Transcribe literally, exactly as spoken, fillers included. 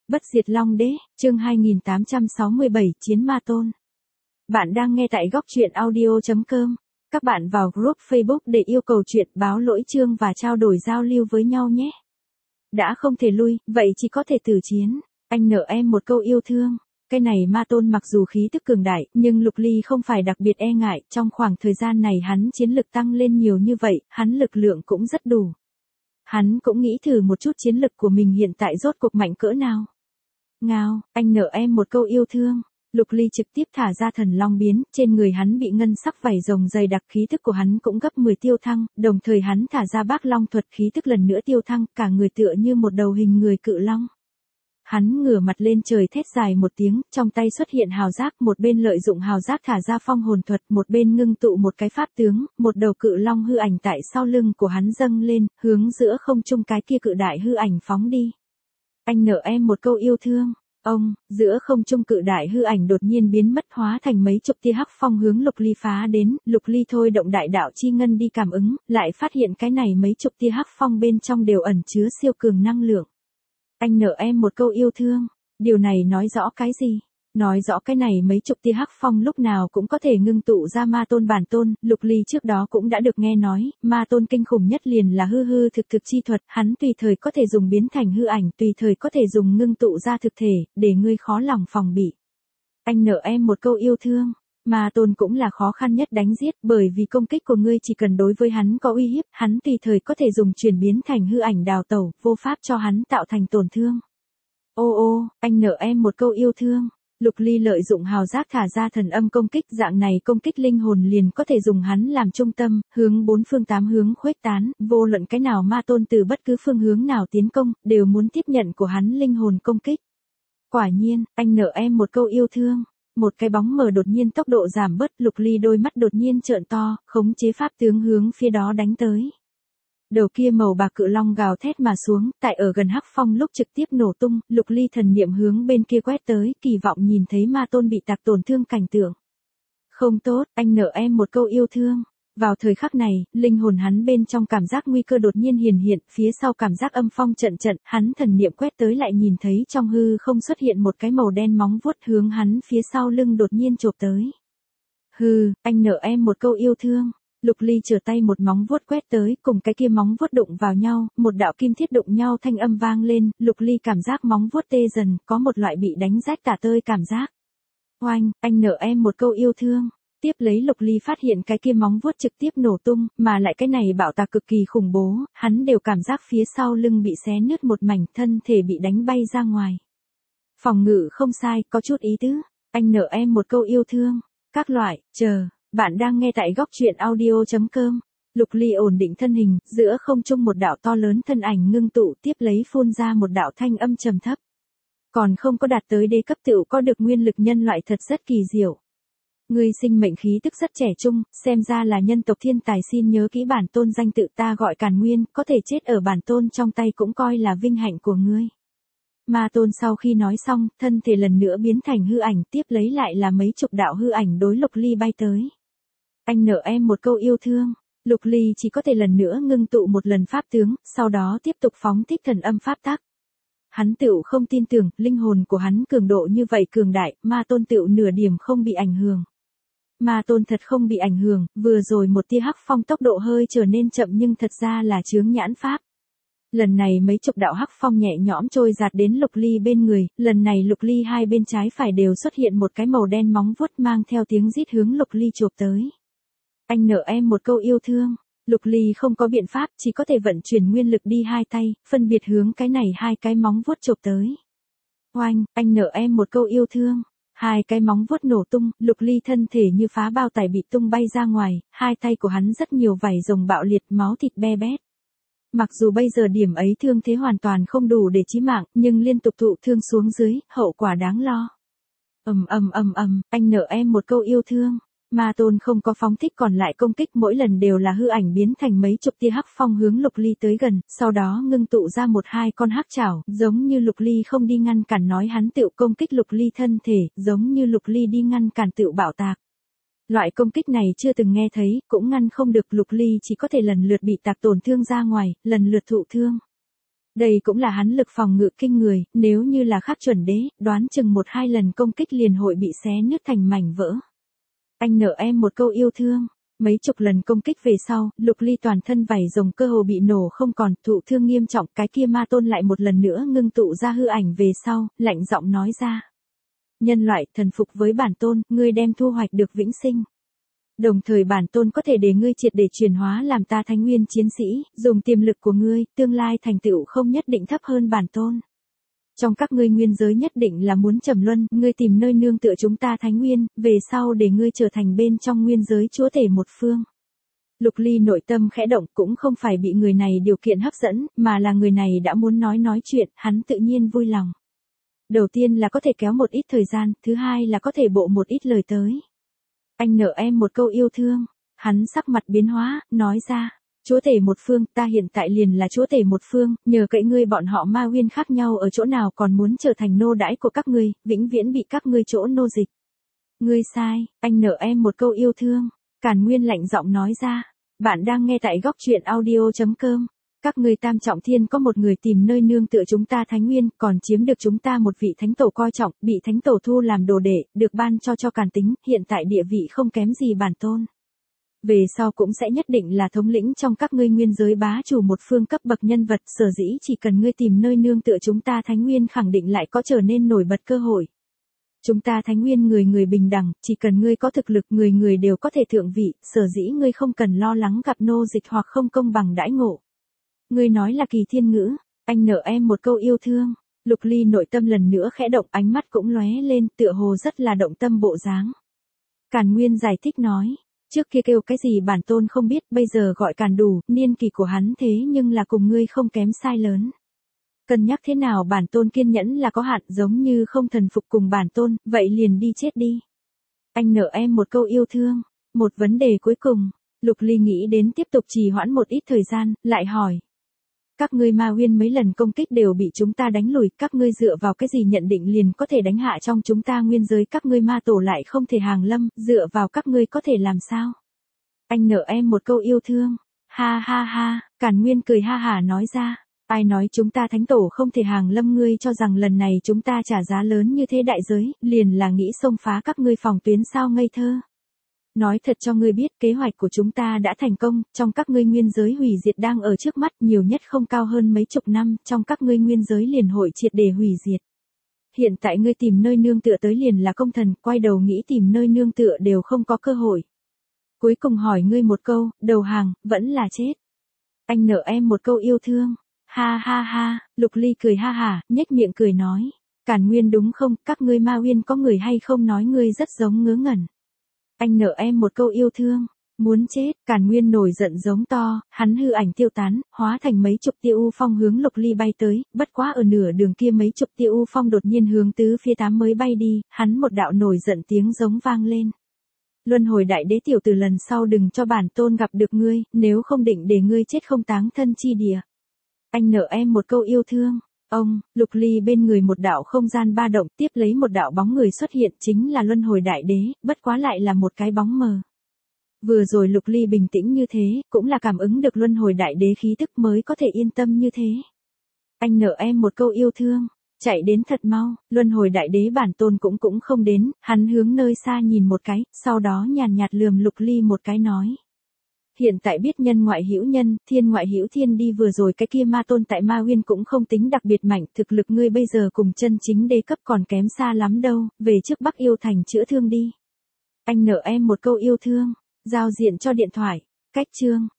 Bất diệt Long Đế, chương hai nghìn tám trăm sáu mươi bảy, Chiến Ma Tôn. Bạn đang nghe tại góc truyện audio chấm com. Các bạn vào group Facebook để yêu cầu chuyện báo lỗi chương và trao đổi giao lưu với nhau nhé. Đã không thể lui, vậy chỉ có thể tử chiến. Anh nợ em một câu yêu thương. Cái này Ma Tôn mặc dù khí tức cường đại, nhưng Lục Ly không phải đặc biệt e ngại, trong khoảng thời gian này hắn chiến lực tăng lên nhiều như vậy, hắn lực lượng cũng rất đủ. Hắn cũng nghĩ thử một chút chiến lực của mình hiện tại rốt cuộc mạnh cỡ nào. Ngao, anh nợ em một câu yêu thương. Lục Ly trực tiếp thả ra thần long biến, trên người hắn bị ngân sắc vảy rồng dày đặc, khí tức của hắn cũng gấp mười tiêu thăng, đồng thời hắn thả ra bác long thuật, khí tức lần nữa tiêu thăng, cả người tựa như một đầu hình người cự long. Hắn ngửa mặt lên trời thét dài một tiếng, trong tay xuất hiện hào giác, một bên lợi dụng hào giác thả ra phong hồn thuật, một bên ngưng tụ một cái pháp tướng, một đầu cự long hư ảnh tại sau lưng của hắn dâng lên, hướng giữa không trung cái kia cự đại hư ảnh phóng đi. Anh nợ em một câu yêu thương. Ông, giữa không trung cự đại hư ảnh đột nhiên biến mất, hóa thành mấy chục tia hắc phong hướng Lục Ly phá đến, Lục Ly thôi động đại đạo chi ngân đi cảm ứng, lại phát hiện cái này mấy chục tia hắc phong bên trong đều ẩn chứa siêu cường năng lượng. Anh nợ em một câu yêu thương. Điều này nói rõ cái gì? Nói rõ cái này mấy chục tia hắc phong lúc nào cũng có thể ngưng tụ ra Ma Tôn bản tôn. Lục Ly trước đó cũng đã được nghe nói, Ma Tôn kinh khủng nhất liền là hư hư thực thực chi thuật, hắn tùy thời có thể dùng biến thành hư ảnh, tùy thời có thể dùng ngưng tụ ra thực thể, để ngươi khó lòng phòng bị. Anh nợ em một câu yêu thương. Ma Tôn cũng là khó khăn nhất đánh giết, bởi vì công kích của ngươi chỉ cần đối với hắn có uy hiếp, hắn tùy thời có thể dùng chuyển biến thành hư ảnh đào tẩu, vô pháp cho hắn tạo thành tổn thương. Ô ô, anh nợ em một câu yêu thương. Lục Ly lợi dụng hào giác thả ra thần âm công kích, dạng này công kích linh hồn liền có thể dùng hắn làm trung tâm, hướng bốn phương tám hướng khuếch tán, vô luận cái nào Ma Tôn từ bất cứ phương hướng nào tiến công, đều muốn tiếp nhận của hắn linh hồn công kích. Quả nhiên, anh nợ em một câu yêu thương. Một cái bóng mờ đột nhiên tốc độ giảm bớt, Lục Ly đôi mắt đột nhiên trợn to, khống chế pháp tướng hướng phía đó đánh tới. Đầu kia màu bạc cự long gào thét mà xuống, tại ở gần hắc phong lúc trực tiếp nổ tung, Lục Ly thần niệm hướng bên kia quét tới, kỳ vọng nhìn thấy Ma Tôn bị tạc tổn thương cảnh tượng. Không tốt, anh nợ em một câu yêu thương. Vào thời khắc này, linh hồn hắn bên trong cảm giác nguy cơ đột nhiên hiển hiện, phía sau cảm giác âm phong trận trận, hắn thần niệm quét tới lại nhìn thấy trong hư không xuất hiện một cái màu đen móng vuốt hướng hắn phía sau lưng đột nhiên chộp tới. Hừ, anh nợ em một câu yêu thương. Lục Ly trở tay một móng vuốt quét tới, cùng cái kia móng vuốt đụng vào nhau, một đạo kim thiết đụng nhau thanh âm vang lên, Lục Ly cảm giác móng vuốt tê dần, có một loại bị đánh rách tả tơi cảm giác. Oanh, anh nợ em một câu yêu thương. Tiếp lấy Lục Ly phát hiện cái kia móng vuốt trực tiếp nổ tung, mà lại cái này bạo tạc cực kỳ khủng bố, hắn đều cảm giác phía sau lưng bị xé nứt một mảnh, thân thể bị đánh bay ra ngoài. Phòng ngự không sai, có chút ý tứ. Anh nợ em một câu yêu thương. Các loại, chờ, bạn đang nghe tại góc truyện audio chấm com. Lục Ly ổn định thân hình, giữa không trung một đạo to lớn thân ảnh ngưng tụ, tiếp lấy phun ra một đạo thanh âm trầm thấp. Còn không có đạt tới đế cấp tựu có được nguyên lực nhân loại, thật rất kỳ diệu. Ngươi sinh mệnh khí tức rất trẻ trung, xem ra là nhân tộc thiên tài, xin nhớ kỹ bản tôn danh tự, ta gọi Càn Nguyên, có thể chết ở bản tôn trong tay cũng coi là vinh hạnh của ngươi. Ma Tôn sau khi nói xong, thân thể lần nữa biến thành hư ảnh, tiếp lấy lại là mấy chục đạo hư ảnh đối Lục Ly bay tới. Anh nợ em một câu yêu thương. Lục Ly chỉ có thể lần nữa ngưng tụ một lần pháp tướng, sau đó tiếp tục phóng thích thần âm pháp tắc. Hắn tựu không tin tưởng, linh hồn của hắn cường độ như vậy cường đại, Ma Tôn tựu nửa điểm không bị ảnh hưởng. Ma Tôn thật không bị ảnh hưởng, vừa rồi một tia hắc phong tốc độ hơi trở nên chậm nhưng thật ra là chướng nhãn pháp. Lần này mấy chục đạo hắc phong nhẹ nhõm trôi giạt đến Lục Ly bên người, lần này Lục Ly hai bên trái phải đều xuất hiện một cái màu đen móng vuốt mang theo tiếng rít hướng Lục Ly chộp tới. Anh nợ em một câu yêu thương. Lục Ly không có biện pháp, chỉ có thể vận chuyển nguyên lực đi hai tay, phân biệt hướng cái này hai cái móng vuốt chộp tới. Oanh, anh nợ em một câu yêu thương. Hai cái móng vuốt nổ tung, Lục Ly thân thể như phá bao tải bị tung bay ra ngoài, hai tay của hắn rất nhiều vảy rồng bạo liệt, máu thịt be bét. Mặc dù bây giờ điểm ấy thương thế hoàn toàn không đủ để chí mạng, nhưng liên tục thụ thương xuống dưới, hậu quả đáng lo. Ầm ầm ầm ầm, anh nợ em một câu yêu thương. Ma Tôn không có phóng thích còn lại công kích, mỗi lần đều là hư ảnh biến thành mấy chục tia hắc phong hướng Lục Ly tới gần, sau đó ngưng tụ ra một hai con hắc chảo, giống như Lục Ly không đi ngăn cản nói hắn tựu công kích Lục Ly thân thể, giống như Lục Ly đi ngăn cản tựu bạo tạc. Loại công kích này chưa từng nghe thấy, cũng ngăn không được, Lục Ly chỉ có thể lần lượt bị tạc tổn thương ra ngoài, lần lượt thụ thương. Đây cũng là hắn lực phòng ngự kinh người, nếu như là khác chuẩn đế, đoán chừng một hai lần công kích liền hội bị xé nứt thành mảnh vỡ. Anh nợ em một câu yêu thương. Mấy chục lần công kích về sau, Lục Ly toàn thân vảy rồng cơ hồ bị nổ không còn, thụ thương nghiêm trọng, cái kia ma tôn lại một lần nữa ngưng tụ ra hư ảnh về sau, lạnh giọng nói ra. Nhân loại, thần phục với bản tôn, ngươi đem thu hoạch được vĩnh sinh. Đồng thời bản tôn có thể để ngươi triệt để chuyển hóa làm ta thánh nguyên chiến sĩ, dùng tiềm lực của ngươi, tương lai thành tựu không nhất định thấp hơn bản tôn. Trong các ngươi nguyên giới nhất định là muốn trầm luân, ngươi tìm nơi nương tựa chúng ta thánh nguyên, về sau để ngươi trở thành bên trong nguyên giới chúa tể một phương. Lục Ly nội tâm khẽ động, cũng không phải bị người này điều kiện hấp dẫn, mà là người này đã muốn nói nói chuyện, hắn tự nhiên vui lòng. Đầu tiên là có thể kéo một ít thời gian, thứ hai là có thể bộ một ít lời tới. Anh nợ em một câu yêu thương, hắn sắc mặt biến hóa, nói ra. Chúa tể một phương, ta hiện tại liền là chúa tể một phương, nhờ cậy ngươi bọn họ ma nguyên khác nhau ở chỗ nào còn muốn trở thành nô đãi của các ngươi, vĩnh viễn bị các ngươi chỗ nô dịch. Ngươi sai, anh nợ em một câu yêu thương. Càn Nguyên lạnh giọng nói ra. Bạn đang nghe tại góc truyện audio chấm com. Các ngươi tam trọng thiên có một người tìm nơi nương tựa chúng ta thánh nguyên, còn chiếm được chúng ta một vị thánh tổ coi trọng, bị thánh tổ thu làm đồ đệ, được ban cho cho Càn Tính, hiện tại địa vị không kém gì bản tôn. Về sau cũng sẽ nhất định là thống lĩnh trong các ngươi nguyên giới bá chủ một phương cấp bậc nhân vật, sở dĩ chỉ cần ngươi tìm nơi nương tựa chúng ta thánh nguyên khẳng định lại có trở nên nổi bật cơ hội. Chúng ta thánh nguyên người người bình đẳng, chỉ cần ngươi có thực lực người người đều có thể thượng vị, sở dĩ ngươi không cần lo lắng gặp nô dịch hoặc không công bằng đãi ngộ. Ngươi nói là kỳ thiên ngữ, anh nợ em một câu yêu thương. Lục Ly nội tâm lần nữa khẽ động, ánh mắt cũng lóe lên, tựa hồ rất là động tâm bộ dáng. Càn Nguyên giải thích nói. Trước kia kêu cái gì bản tôn không biết, bây giờ gọi Càn đủ, niên kỳ của hắn thế nhưng là cùng ngươi không kém sai lớn. Cân nhắc thế nào bản tôn kiên nhẫn là có hạn, giống như không thần phục cùng bản tôn, vậy liền đi chết đi. Anh nợ em một câu yêu thương. Một vấn đề cuối cùng, Lục Ly nghĩ đến tiếp tục trì hoãn một ít thời gian, lại hỏi. Các ngươi ma nguyên mấy lần công kích đều bị chúng ta đánh lùi, các ngươi dựa vào cái gì nhận định liền có thể đánh hạ trong chúng ta nguyên giới, các ngươi ma tổ lại không thể hàng lâm, dựa vào các ngươi có thể làm sao? Anh nợ em một câu yêu thương. Ha ha ha, Càn Nguyên cười ha hả nói ra. Ai nói chúng ta thánh tổ không thể hàng lâm, ngươi cho rằng lần này chúng ta trả giá lớn như thế đại giới, liền là nghĩ xông phá các ngươi phòng tuyến sao ngây thơ. Nói thật cho ngươi biết, kế hoạch của chúng ta đã thành công, trong các ngươi nguyên giới hủy diệt đang ở trước mắt, nhiều nhất không cao hơn mấy chục năm, trong các ngươi nguyên giới liền hội triệt để hủy diệt. Hiện tại ngươi tìm nơi nương tựa tới liền là công thần, quay đầu nghĩ tìm nơi nương tựa đều không có cơ hội. Cuối cùng hỏi ngươi một câu, đầu hàng, vẫn là chết. Anh nợ em một câu yêu thương. Ha ha ha, Lục Ly cười ha hả, nhếch miệng cười nói. Càn Nguyên đúng không, các ngươi ma nguyên có người hay không nói ngươi rất giống ngớ ngẩn. Anh nợ em một câu yêu thương. Muốn chết, Càn Nguyên nổi giận giống to, hắn hư ảnh tiêu tán, hóa thành mấy chục tia u phong hướng Lục Ly bay tới, bất quá ở nửa đường kia mấy chục tia u phong đột nhiên hướng tứ phía tám mới bay đi, hắn một đạo nổi giận tiếng giống vang lên. Luân hồi đại đế tiểu từ lần sau đừng cho bản tôn gặp được ngươi, nếu không định để ngươi chết không táng thân chi địa. Anh nợ em một câu yêu thương. Ông, Lục Ly bên người một đạo không gian ba động, tiếp lấy một đạo bóng người xuất hiện, chính là luân hồi đại đế, bất quá lại là một cái bóng mờ. Vừa rồi Lục Ly bình tĩnh như thế, cũng là cảm ứng được luân hồi đại đế khí tức mới có thể yên tâm như thế. Anh nợ em một câu yêu thương. Chạy đến thật mau, luân hồi đại đế bản tôn cũng cũng không đến, hắn hướng nơi xa nhìn một cái, sau đó nhàn nhạt lườm Lục Ly một cái nói. Hiện tại biết nhân ngoại hữu nhân, thiên ngoại hữu thiên đi, vừa rồi cái kia ma tôn tại ma nguyên cũng không tính đặc biệt mạnh, thực lực ngươi bây giờ cùng chân chính đế cấp còn kém xa lắm đâu, về trước Bắc Yêu Thành chữa thương đi. Anh nợ em một câu yêu thương, giao diện cho điện thoại, cách chương.